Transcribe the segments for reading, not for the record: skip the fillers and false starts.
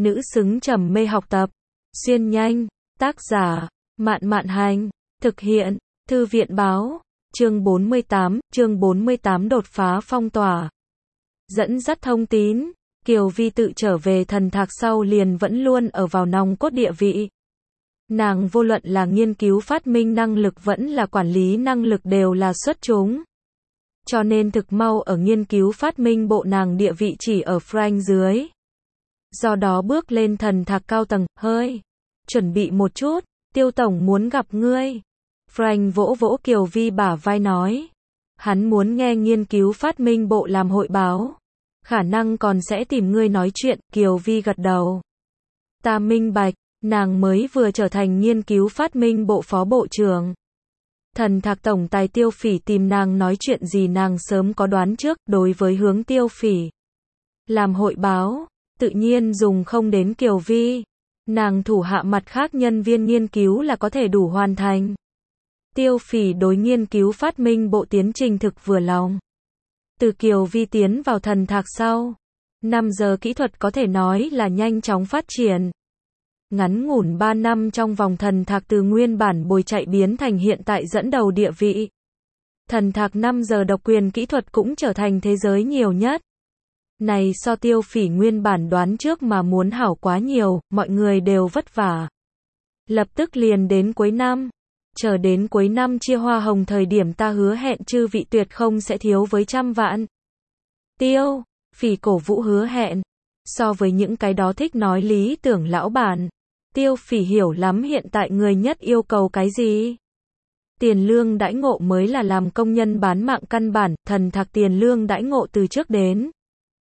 nữ xứng trầm mê học tập. Xuyên nhanh, tác giả, Mạn Mạn Hành, thực hiện, Thư viện Báo, chương 48 đột phá phong tỏa. Dẫn dắt thông tín, Kiều Vi tự trở về thần thạc sau liền vẫn luôn ở vào nòng cốt địa vị. Nàng vô luận là nghiên cứu phát minh năng lực vẫn là quản lý năng lực đều là xuất chúng. Cho nên thực mau ở nghiên cứu phát minh bộ nàng địa vị chỉ ở Frank dưới. Do đó bước lên thần thạc cao tầng, hơi, chuẩn bị một chút, Tiêu tổng muốn gặp ngươi. Frank vỗ vỗ Kiều Vi bả vai nói. Hắn muốn nghe nghiên cứu phát minh bộ làm hội báo. Khả năng còn sẽ tìm ngươi nói chuyện, Kiều Vi gật đầu. Ta minh bạch, nàng mới vừa trở thành nghiên cứu phát minh bộ phó bộ trưởng. Thần thạc tổng tài Tiêu Phỉ tìm nàng nói chuyện gì nàng sớm có đoán trước, đối với hướng Tiêu Phỉ làm hội báo, tự nhiên dùng không đến Kiều Vi. Nàng thủ hạ mặt khác nhân viên nghiên cứu là có thể đủ hoàn thành. Tiêu Phỉ đối nghiên cứu phát minh bộ tiến trình thực vừa lòng. Từ Kiều Vi tiến vào thần thạc sau, 5 giờ kỹ thuật có thể nói là nhanh chóng phát triển. Ngắn ngủn 3 năm trong vòng thần thạc từ nguyên bản bồi chạy biến thành hiện tại dẫn đầu địa vị. Thần thạc 5 giờ độc quyền kỹ thuật cũng trở thành thế giới nhiều nhất. Này so Tiêu Phỉ nguyên bản đoán trước mà muốn hảo quá nhiều, mọi người đều vất vả. Lập tức liền đến cuối năm. Chờ đến cuối năm chia hoa hồng thời điểm ta hứa hẹn chư vị tuyệt không sẽ thiếu với 100 vạn. Tiêu Phỉ cổ vũ hứa hẹn. So với những cái đó thích nói lý tưởng lão bản, Tiêu Phỉ hiểu lắm hiện tại người nhất yêu cầu cái gì. Tiền lương đãi ngộ mới là làm công nhân bán mạng căn bản, thần thạc tiền lương đãi ngộ từ trước đến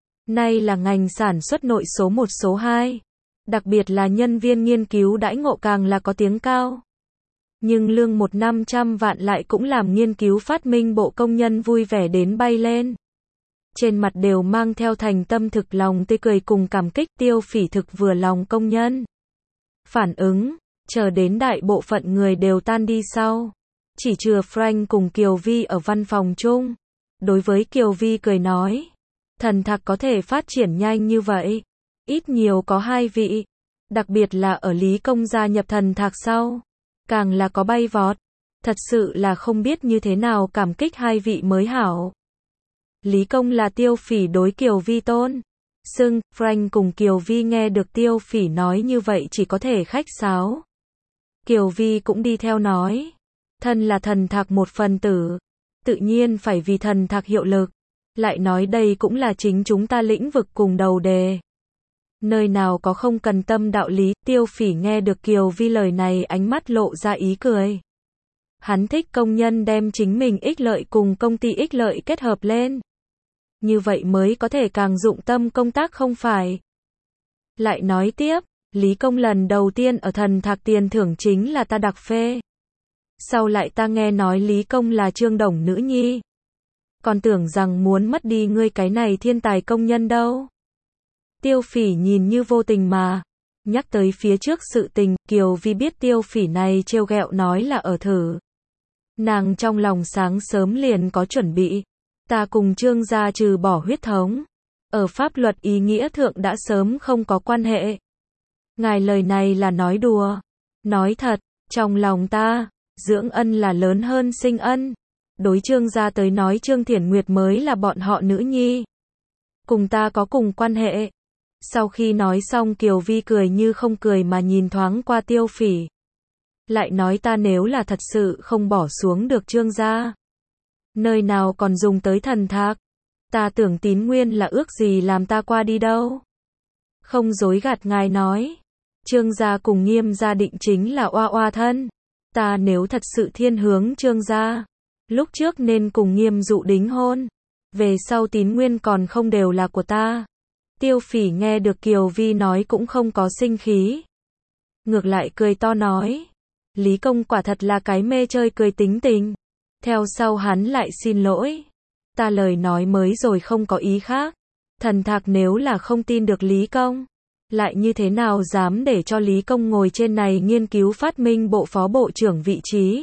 nay là ngành sản xuất nội số 1 số 2. Đặc biệt là nhân viên nghiên cứu đãi ngộ càng là có tiếng cao. Nhưng lương 100 vạn lại cũng làm nghiên cứu phát minh bộ công nhân vui vẻ đến bay lên. Trên mặt đều mang theo thành tâm thực lòng tươi cười cùng cảm kích. Tiêu Phỉ thực vừa lòng công nhân. Phản ứng, chờ đến đại bộ phận người đều tan đi sau. Chỉ chừa Frank cùng Kiều Vi ở văn phòng chung. Đối với Kiều Vi cười nói. Thần thạc có thể phát triển nhanh như vậy. Ít nhiều có 2 vị. Đặc biệt là ở Lý Công gia nhập thần thạc sau. Càng là có bay vọt. Thật sự là không biết như thế nào cảm kích 2 vị mới hảo. Lý Công là Tiêu Phỉ đối Kiều Vi tôn xưng. Frank cùng Kiều Vi nghe được Tiêu Phỉ nói như vậy chỉ có thể khách sáo. Kiều Vi cũng đi theo nói. Thân là thần thạc một phần tử. Tự nhiên phải vì thần thạc hiệu lực. Lại nói đây cũng là chính chúng ta lĩnh vực cùng đầu đề. Nơi nào có không cần tâm đạo lý. Tiêu Phỉ nghe được Kiều Vi lời này ánh mắt lộ ra ý cười. Hắn thích công nhân đem chính mình ích lợi cùng công ty ích lợi kết hợp lên. Như vậy mới có thể càng dụng tâm công tác không phải. Lại nói tiếp, Lý Công lần đầu tiên ở thần thạc tiền thưởng chính là ta đặc phê. Sau lại ta nghe nói Lý Công là Trương Đồng nữ nhi. Còn tưởng rằng muốn mất đi ngươi cái này thiên tài công nhân đâu. Tiêu Phỉ nhìn như vô tình mà. Nhắc tới phía trước sự tình, Kiều Vi biết Tiêu Phỉ này trêu ghẹo nói là ở thử. Nàng trong lòng sáng sớm liền có chuẩn bị. Ta cùng Trương gia trừ bỏ huyết thống. Ở pháp luật ý nghĩa thượng đã sớm không có quan hệ. Ngài lời này là nói đùa. Nói thật, trong lòng ta, dưỡng ân là lớn hơn sinh ân. Đối Trương gia tới nói Trương Thiển Nguyệt mới là bọn họ nữ nhi. Cùng ta có cùng quan hệ. Sau khi nói xong Kiều Vi cười như không cười mà nhìn thoáng qua Tiêu Phỉ. Lại nói ta nếu là thật sự không bỏ xuống được Trương gia. Nơi nào còn dùng tới thần thạc. Ta tưởng Tín Nguyên là ước gì làm ta qua đi đâu. Không dối gạt ngài nói. Trương gia cùng Nghiêm gia định chính là oa oa thân. Ta nếu thật sự thiên hướng Trương gia. Lúc trước nên cùng Nghiêm dụ đính hôn. Về sau Tín Nguyên còn không đều là của ta. Tiêu Phỉ nghe được Kiều Vi nói cũng không có sinh khí. Ngược lại cười to nói. Lý Công quả thật là cái mê chơi cười tính tình. Theo sau hắn lại xin lỗi. Ta lời nói mới rồi không có ý khác. Thần thạc nếu là không tin được Lý Công. Lại như thế nào dám để cho Lý Công ngồi trên này nghiên cứu phát minh bộ phó bộ trưởng vị trí.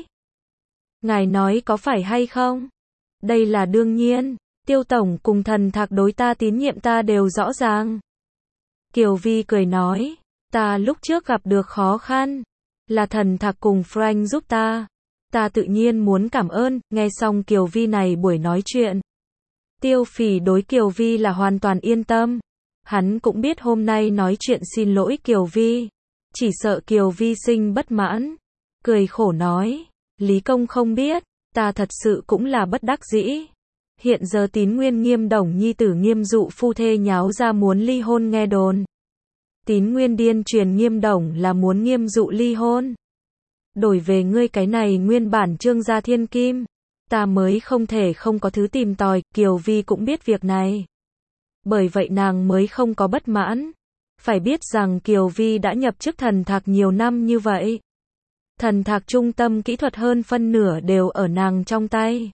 Ngài nói có phải hay không? Đây là đương nhiên. Tiêu tổng cùng thần thạc đối ta tín nhiệm ta đều rõ ràng. Kiều Vi cười nói, ta lúc trước gặp được khó khăn, là Thần Thạc cùng Frank giúp ta. Ta tự nhiên muốn cảm ơn. Nghe xong Kiều Vi này buổi nói chuyện, Tiêu Phỉ đối Kiều Vi là hoàn toàn yên tâm. Hắn cũng biết hôm nay nói chuyện xin lỗi Kiều Vi, chỉ sợ Kiều Vi sinh bất mãn. Cười khổ nói, Lý Công không biết, ta thật sự cũng là bất đắc dĩ. Hiện giờ Tín Nguyên Nghiêm Đồng nhi tử Nghiêm Dụ phu thê nháo ra muốn ly hôn nghe đồn. Tín Nguyên điên truyền Nghiêm Đồng là muốn Nghiêm Dụ ly hôn. Đổi về ngươi cái này nguyên bản Trương gia thiên kim, ta mới không thể không có thứ tìm tòi. Kiều Vi cũng biết việc này, bởi vậy nàng mới không có bất mãn. Phải biết rằng Kiều Vi đã nhập chức Thần Thạc nhiều năm như vậy. Thần Thạc trung tâm kỹ thuật hơn phân nửa đều ở nàng trong tay.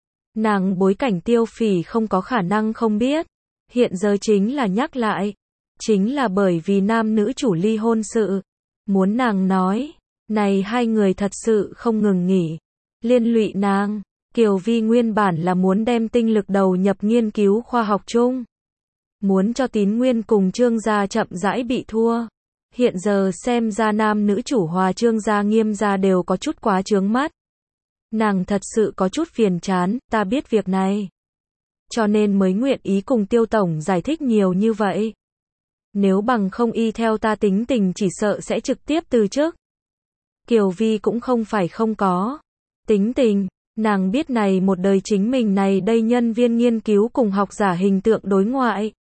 Nàng bối cảnh Tiêu Phỉ không có khả năng không biết. Hiện giờ chính là nhắc lại, chính là bởi vì nam nữ chủ ly hôn sự. Muốn nàng nói, này hai người thật sự không ngừng nghỉ, liên lụy nàng. Kiều Vi nguyên bản là muốn đem tinh lực đầu nhập nghiên cứu khoa học chung, muốn cho Tín Nguyên cùng Trương gia chậm rãi bị thua. Hiện giờ xem ra nam nữ chủ hòa Trương gia Nghiêm gia đều có chút quá chướng mắt. Nàng thật sự có chút phiền chán. Ta biết việc này, cho nên mới nguyện ý cùng Tiêu tổng giải thích nhiều như vậy. Nếu bằng không y theo ta tính tình chỉ sợ sẽ trực tiếp từ chức. Kiều Vi cũng không phải không có tính tình. Nàng biết này một đời chính mình này đây nhân viên nghiên cứu cùng học giả hình tượng đối ngoại,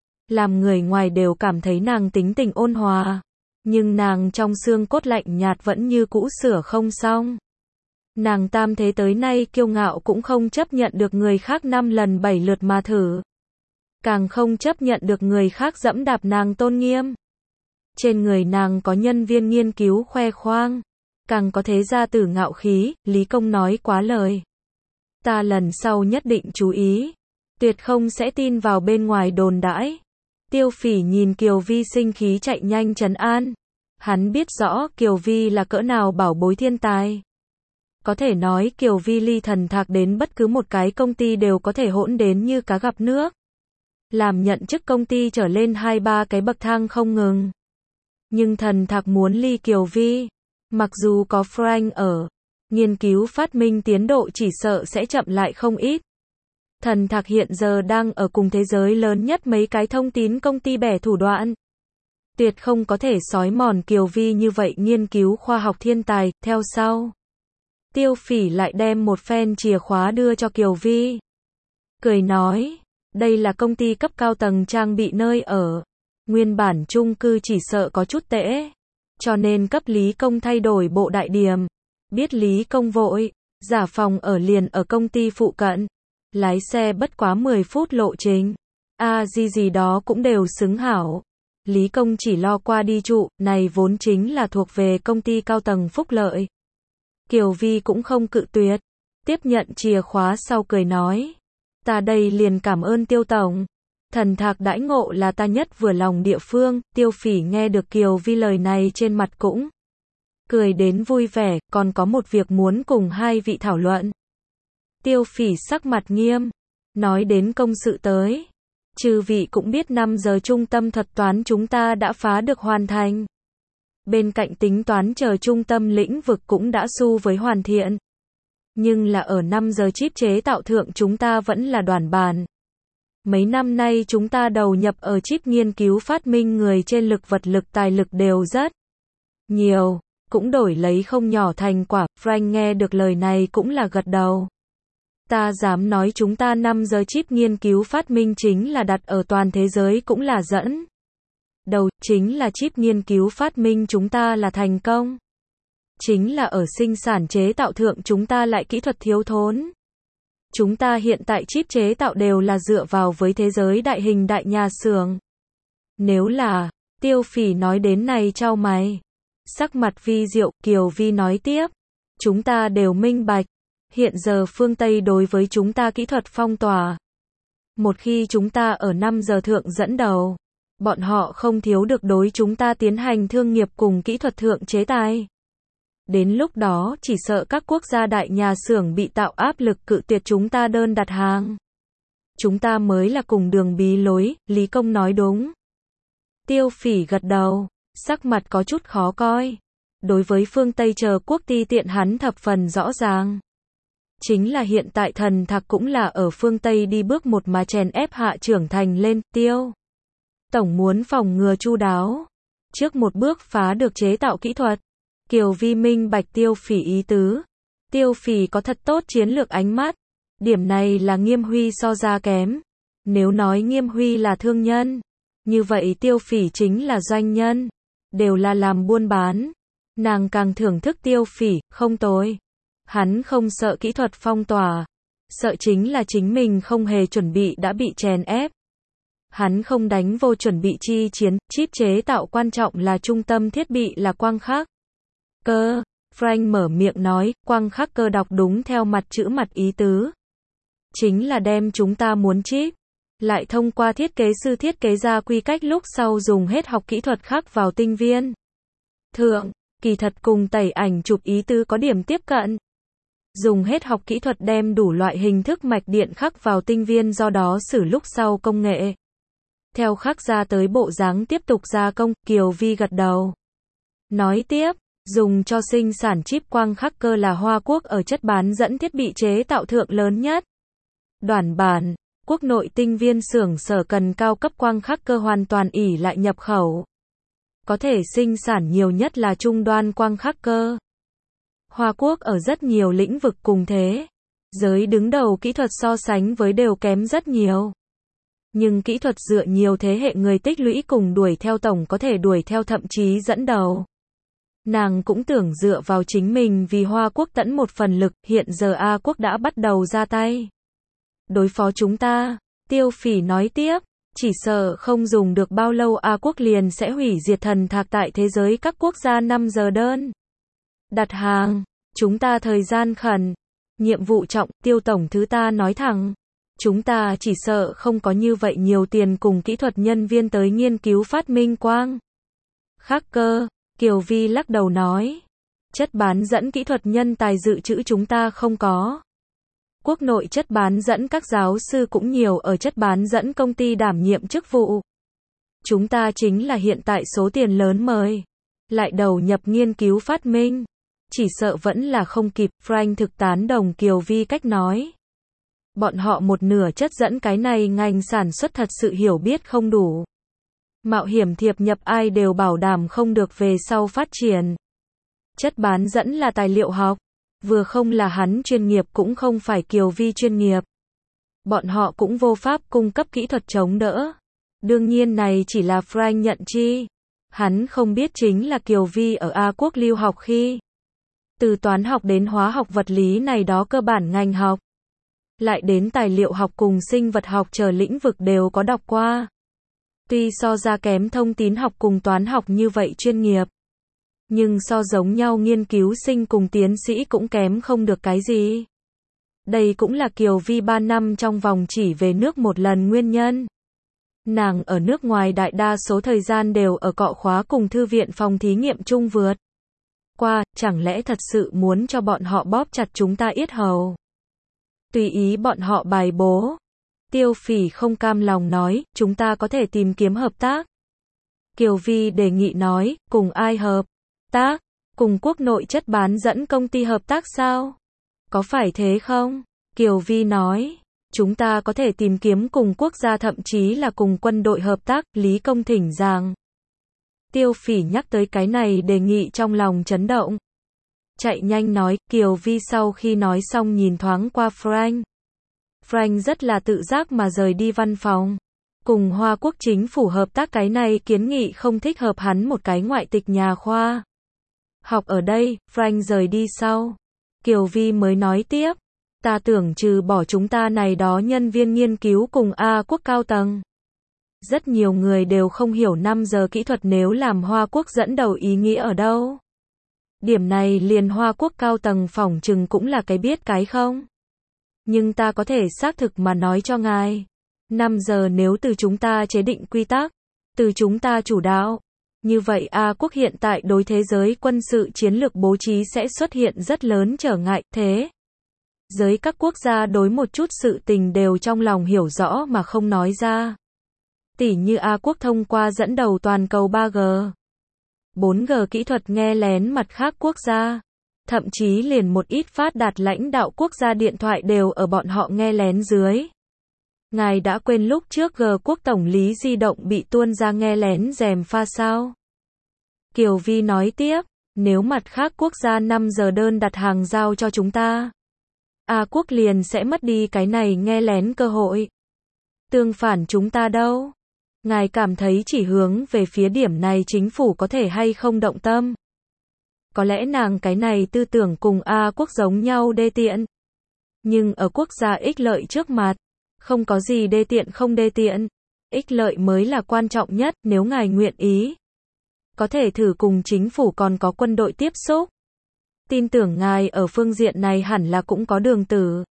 làm người ngoài đều cảm thấy nàng tính tình ôn hòa, nhưng nàng trong xương cốt lạnh nhạt vẫn như cũ sửa không xong. Nàng tam thế tới nay kiêu ngạo cũng không chấp nhận được người khác 5 lần 7 lượt mà thử, càng không chấp nhận được người khác dẫm đạp nàng tôn nghiêm. Trên người nàng có nhân viên nghiên cứu khoe khoang, càng có thế gia tử ngạo khí. Lý Công nói quá lời, ta lần sau nhất định chú ý, tuyệt không sẽ tin vào bên ngoài đồn đãi. Tiêu Phỉ nhìn Kiều Vi sinh khí chạy nhanh trấn an. Hắn biết rõ Kiều Vi là cỡ nào bảo bối thiên tài. Có thể nói Kiều Vi ly Thần Thạc đến bất cứ một cái công ty đều có thể hỗn đến như cá gặp nước. Làm nhận chức công ty trở lên 2-3 cái bậc thang không ngừng. Nhưng Thần Thạc muốn ly Kiều Vi, mặc dù có Frank ở, nghiên cứu phát minh tiến độ chỉ sợ sẽ chậm lại không ít. Thần Thạc hiện giờ đang ở cùng thế giới lớn nhất mấy cái thông tín công ty bẻ thủ đoạn. Tuyệt không có thể xói mòn Kiều Vi như vậy nghiên cứu khoa học thiên tài. Theo sau, Tiêu Phỉ lại đem một phen chìa khóa đưa cho Kiều Vi. Cười nói, đây là công ty cấp cao tầng trang bị nơi ở. Nguyên bản chung cư chỉ sợ có chút tễ, cho nên cấp Lý Công thay đổi bộ đại điểm. Biết Lý Công vội, giả phòng ở liền ở công ty phụ cận. Lái xe bất quá 10 phút lộ trình. Gì đó cũng đều xứng hảo. Lý Công chỉ lo qua đi trụ, này vốn chính là thuộc về công ty cao tầng phúc lợi. Kiều Vi cũng không cự tuyệt, tiếp nhận chìa khóa sau cười nói, ta đây liền cảm ơn Tiêu tổng. Thần Thạc đãi ngộ là ta nhất vừa lòng địa phương. Tiêu Phỉ nghe được Kiều Vi lời này trên mặt cũng cười đến vui vẻ. Còn có một việc muốn cùng hai vị thảo luận. Tiêu Phỉ sắc mặt nghiêm, nói đến công sự tới. Chư vị cũng biết 5 giờ trung tâm thuật toán chúng ta đã phá được hoàn thành. Bên cạnh tính toán chờ trung tâm lĩnh vực cũng đã xu với hoàn thiện. Nhưng là ở 5 giờ chip chế tạo thượng chúng ta vẫn là đoàn bàn. Mấy năm nay chúng ta đầu nhập ở chip nghiên cứu phát minh người trên lực vật lực tài lực đều rất nhiều, cũng đổi lấy không nhỏ thành quả. Frank nghe được lời này cũng là gật đầu. Ta dám nói chúng ta 5 giờ chip nghiên cứu phát minh chính là đặt ở toàn thế giới cũng là dẫn đầu, chính là chip nghiên cứu phát minh chúng ta là thành công. Chính là ở sinh sản chế tạo thượng chúng ta lại kỹ thuật thiếu thốn. Chúng ta hiện tại chip chế tạo đều là dựa vào với thế giới đại hình đại nhà xưởng. Nếu là, Tiêu Phỉ nói đến này chau mày. Sắc mặt vi diệu. Kiều Vi nói tiếp, chúng ta đều minh bạch. Hiện giờ phương Tây đối với chúng ta kỹ thuật phong tỏa. Một khi chúng ta ở 5 giờ thượng dẫn đầu, bọn họ không thiếu được đối chúng ta tiến hành thương nghiệp cùng kỹ thuật thượng chế tài. Đến lúc đó chỉ sợ các quốc gia đại nhà xưởng bị tạo áp lực cự tuyệt chúng ta đơn đặt hàng. Chúng ta mới là cùng đường bí lối. Lý Công nói đúng. Tiêu Phỉ gật đầu, sắc mặt có chút khó coi. Đối với phương Tây chờ quốc ti tiện hắn thập phần rõ ràng. Chính là hiện tại thần thạc cũng là ở phương Tây đi bước một mà chèn ép hạ trưởng thành lên. Tiêu tổng muốn phòng ngừa chu đáo, trước một bước phá được chế tạo kỹ thuật. Kiều Vi minh bạch Tiêu Phỉ ý tứ. Tiêu Phỉ có thật tốt chiến lược ánh mắt. Điểm này là Nghiêm Huy so ra kém. Nếu nói Nghiêm Huy là thương nhân, như vậy Tiêu Phỉ chính là doanh nhân. Đều là làm buôn bán. Nàng càng thưởng thức Tiêu Phỉ, không tồi. Hắn không sợ kỹ thuật phong tỏa. Sợ chính là chính mình không hề chuẩn bị đã bị chèn ép. Hắn không đánh vô chuẩn bị chi chiến, chip chế tạo quan trọng là trung tâm thiết bị là quang khắc cơ. Frank mở miệng nói, quang khắc cơ đọc đúng theo mặt chữ mặt ý tứ. Chính là đem chúng ta muốn chip, lại thông qua thiết kế sư thiết kế ra quy cách lúc sau dùng hết học kỹ thuật khắc vào tinh viên. Thượng, kỳ thật cùng tẩy ảnh chụp ý tứ có điểm tiếp cận. Dùng hết học kỹ thuật đem đủ loại hình thức mạch điện khắc vào tinh viên do đó xử lúc sau công nghệ. Theo khắc ra tới bộ dáng tiếp tục gia công, Kiều Vi gật đầu. Nói tiếp, dùng cho sinh sản chip quang khắc cơ là Hoa Quốc ở chất bán dẫn thiết bị chế tạo thượng lớn nhất. Đoản bản, quốc nội tinh viên xưởng sở cần cao cấp quang khắc cơ hoàn toàn ỷ lại nhập khẩu. Có thể sinh sản nhiều nhất là trung đoan quang khắc cơ. Hoa Quốc ở rất nhiều lĩnh vực cùng thế giới đứng đầu kỹ thuật so sánh với đều kém rất nhiều. Nhưng kỹ thuật dựa nhiều thế hệ người tích lũy cùng đuổi theo tổng có thể đuổi theo thậm chí dẫn đầu. Nàng cũng tưởng dựa vào chính mình vì Hoa Quốc tận một phần lực, hiện giờ A Quốc đã bắt đầu ra tay. Đối phó chúng ta, Tiêu Phỉ nói tiếp, chỉ sợ không dùng được bao lâu A Quốc liền sẽ hủy diệt thần thạc tại thế giới các quốc gia 5 giờ đơn. Đặt hàng, chúng ta thời gian khẩn, nhiệm vụ trọng, Tiêu tổng thứ ta nói thẳng. Chúng ta chỉ sợ không có như vậy nhiều tiền cùng kỹ thuật nhân viên tới nghiên cứu phát minh quang khắc cơ. Kiều Vi lắc đầu nói, chất bán dẫn kỹ thuật nhân tài dự trữ chúng ta không có. Quốc nội chất bán dẫn các giáo sư cũng nhiều ở chất bán dẫn công ty đảm nhiệm chức vụ. Chúng ta chính là hiện tại số tiền lớn mời, lại đầu nhập nghiên cứu phát minh. Chỉ sợ vẫn là không kịp. Frank thực tán đồng Kiều Vi cách nói. Bọn họ một nửa chất dẫn cái này ngành sản xuất thật sự hiểu biết không đủ. Mạo hiểm thiệp nhập ai đều bảo đảm không được về sau phát triển. Chất bán dẫn là tài liệu học. Vừa không là hắn chuyên nghiệp cũng không phải Kiều Vi chuyên nghiệp. Bọn họ cũng vô pháp cung cấp kỹ thuật chống đỡ. Đương nhiên này chỉ là Frank nhận chi. Hắn không biết chính là Kiều Vi ở A Quốc lưu học khi. Từ toán học đến hóa học vật lý này đó cơ bản ngành học. Lại đến tài liệu học cùng sinh vật học chờ lĩnh vực đều có đọc qua. Tuy so ra kém thông tín học cùng toán học như vậy chuyên nghiệp. Nhưng so giống nhau nghiên cứu sinh cùng tiến sĩ cũng kém không được cái gì. Đây cũng là Kiều Vi 3 năm trong vòng chỉ về nước một lần nguyên nhân. Nàng ở nước ngoài đại đa số thời gian đều ở cọ khóa cùng thư viện phòng thí nghiệm chung vượt qua, chẳng lẽ thật sự muốn cho bọn họ bóp chặt chúng ta yết hầu. Tùy ý bọn họ bài bố. Tiêu Phỉ không cam lòng nói, chúng ta có thể tìm kiếm hợp tác. Kiều Vi đề nghị nói, cùng ai hợp tác? Cùng quốc nội chất bán dẫn công ty hợp tác sao? Có phải thế không? Kiều Vi nói, chúng ta có thể tìm kiếm cùng quốc gia thậm chí là cùng quân đội hợp tác. Lý Công thỉnh giảng. Tiêu Phỉ nhắc tới cái này đề nghị trong lòng chấn động. Chạy nhanh nói, Kiều Vi sau khi nói xong nhìn thoáng qua Frank. Frank rất là tự giác mà rời đi văn phòng. Cùng Hoa Quốc chính phủ hợp tác cái này kiến nghị không thích hợp hắn một cái ngoại tịch nhà khoa học ở đây. Frank rời đi sau. Kiều Vi mới nói tiếp. Ta tưởng trừ bỏ chúng ta này đó nhân viên nghiên cứu cùng A Quốc cao tầng. Rất nhiều người đều không hiểu 5 giờ kỹ thuật nếu làm Hoa Quốc dẫn đầu ý nghĩa ở đâu. Điểm này liền Hoa Quốc cao tầng phỏng chừng cũng là cái biết cái không. Nhưng ta có thể xác thực mà nói cho ngài. 5 giờ nếu từ chúng ta chế định quy tắc, từ chúng ta chủ đạo, như vậy A Quốc hiện tại đối thế giới quân sự chiến lược bố trí sẽ xuất hiện rất lớn trở ngại. Thế giới các quốc gia đối một chút sự tình đều trong lòng hiểu rõ mà không nói ra. Tỉ như A Quốc thông qua dẫn đầu toàn cầu 3G, 4G kỹ thuật nghe lén mặt khác quốc gia. Thậm chí liền một ít phát đạt lãnh đạo quốc gia điện thoại đều ở bọn họ nghe lén dưới. Ngài đã quên lúc trước G Quốc tổng lý di động bị tuôn ra nghe lén gièm pha sao? Kiều Vi nói tiếp, nếu mặt khác quốc gia 5 giờ đơn đặt hàng giao cho chúng ta, A Quốc liền sẽ mất đi cái này nghe lén cơ hội. Tương phản chúng ta đâu? Ngài cảm thấy chỉ hướng về phía điểm này chính phủ có thể hay không động tâm? Có lẽ nàng cái này tư tưởng cùng A Quốc giống nhau đê tiện. Nhưng ở quốc gia ích lợi trước mặt, không có gì đê tiện không đê tiện. Ích lợi mới là quan trọng nhất, nếu ngài nguyện ý. Có thể thử cùng chính phủ còn có quân đội tiếp xúc. Tin tưởng ngài ở phương diện này hẳn là cũng có đường tử.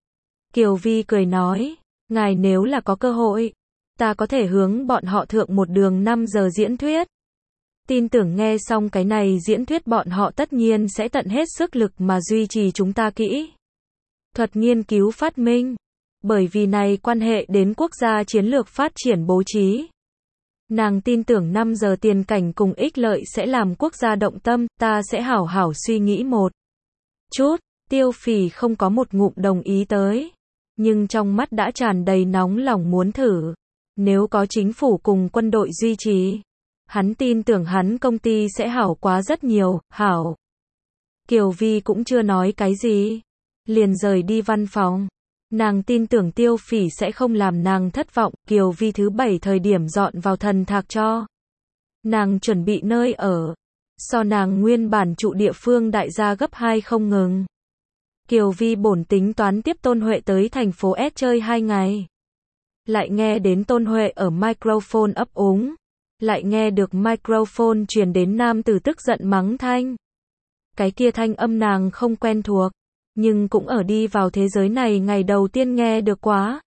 Kiều Vi cười nói, ngài nếu là có cơ hội, ta có thể hướng bọn họ thượng một đường 5 giờ diễn thuyết. Tin tưởng nghe xong cái này diễn thuyết bọn họ tất nhiên sẽ tận hết sức lực mà duy trì chúng ta kỹ thuật nghiên cứu phát minh. Bởi vì này quan hệ đến quốc gia chiến lược phát triển bố trí. Nàng tin tưởng 5 giờ tiền cảnh cùng ích lợi sẽ làm quốc gia động tâm, ta sẽ hảo hảo suy nghĩ một chút. Tiêu Phỉ không có một ngụm đồng ý tới, nhưng trong mắt đã tràn đầy nóng lòng muốn thử. Nếu có chính phủ cùng quân đội duy trì, hắn tin tưởng hắn công ty sẽ hảo quá rất nhiều, hảo. Kiều Vi cũng chưa nói cái gì, liền rời đi văn phòng. Nàng tin tưởng Tiêu Phỉ sẽ không làm nàng thất vọng. Kiều Vi thứ 7 thời điểm dọn vào thần thạc cho nàng chuẩn bị nơi ở, so nàng nguyên bản trụ địa phương đại gia gấp 2 không ngừng. Kiều Vi bổn tính toán tiếp Tôn Huệ tới thành phố S chơi 2 ngày. Lại nghe đến Tôn Huệ ở microphone ấp úng. Lại nghe được microphone truyền đến nam tử tức giận mắng thanh. Cái kia thanh âm nàng không quen thuộc, nhưng cũng ở đi vào thế giới này ngày đầu tiên nghe được quá.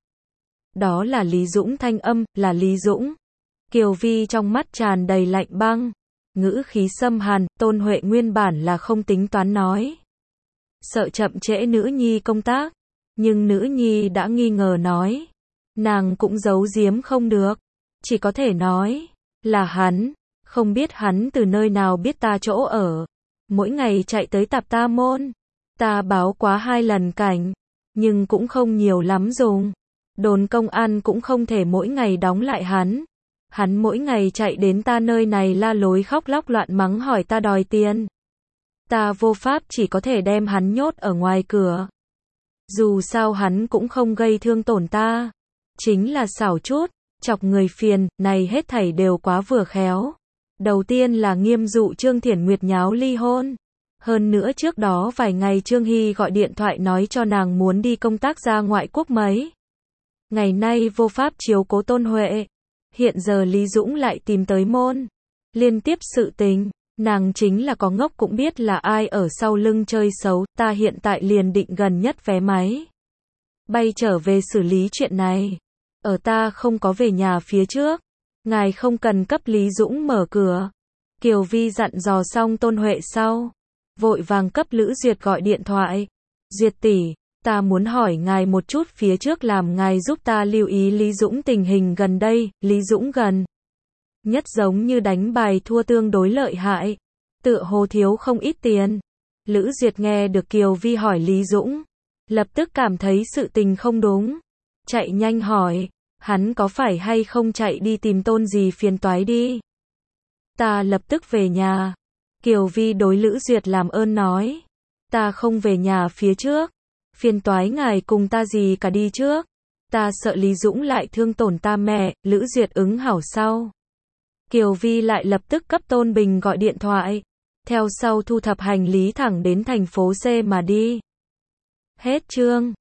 Đó là Lý Dũng thanh âm, là Lý Dũng. Kiều Vi trong mắt tràn đầy lạnh băng, ngữ khí xâm hàn. Tôn Huệ nguyên bản là không tính toán nói, sợ chậm trễ nữ nhi công tác, nhưng nữ nhi đã nghi ngờ nói, nàng cũng giấu giếm không được, chỉ có thể nói là hắn, không biết hắn từ nơi nào biết ta chỗ ở, mỗi ngày chạy tới tạp ta môn, ta báo quá 2 lần cảnh, nhưng cũng không nhiều lắm dùng. Đồn công an cũng không thể mỗi ngày đóng lại hắn. Hắn mỗi ngày chạy đến ta nơi này la lối khóc lóc loạn mắng hỏi ta đòi tiền. Ta vô pháp chỉ có thể đem hắn nhốt ở ngoài cửa. Dù sao hắn cũng không gây thương tổn ta, chính là xảo chút, chọc người phiền, này hết thảy đều quá vừa khéo. Đầu tiên là nghiêm dụ Trương Thiển Nguyệt nháo ly hôn. Hơn nữa trước đó vài ngày Trương Hy gọi điện thoại nói cho nàng muốn đi công tác ra ngoại quốc mấy ngày nay vô pháp chiếu cố Tôn Huệ. Hiện giờ Lý Dũng lại tìm tới môn. Liên tiếp sự tình, nàng chính là có ngốc cũng biết là ai ở sau lưng chơi xấu. Ta hiện tại liền định gần nhất vé máy bay trở về xử lý chuyện này. Ở ta không có về nhà phía trước, ngài không cần cấp Lý Dũng mở cửa. Kiều Vi dặn dò xong Tôn Huệ sau, vội vàng cấp Lữ Duyệt gọi điện thoại. Duyệt tỷ, ta muốn hỏi ngài một chút, phía trước làm ngài giúp ta lưu ý Lý Dũng tình hình gần đây. Lý Dũng gần nhất giống như đánh bài thua tương đối lợi hại, tựa hồ thiếu không ít tiền. Lữ Duyệt nghe được Kiều Vi hỏi Lý Dũng, lập tức cảm thấy sự tình không đúng, chạy nhanh hỏi, hắn có phải hay không chạy đi tìm Tôn gì phiền toái đi. Ta lập tức về nhà. Kiều Vi đối Lữ Duyệt làm ơn nói, ta không về nhà phía trước, phiền toái ngài cùng ta gì cả đi trước, ta sợ Lý Dũng lại thương tổn ta mẹ. Lữ Duyệt ứng hảo sau, Kiều Vi lại lập tức cấp Tôn Bình gọi điện thoại, theo sau thu thập hành lý thẳng đến thành phố C mà đi. Hết chương.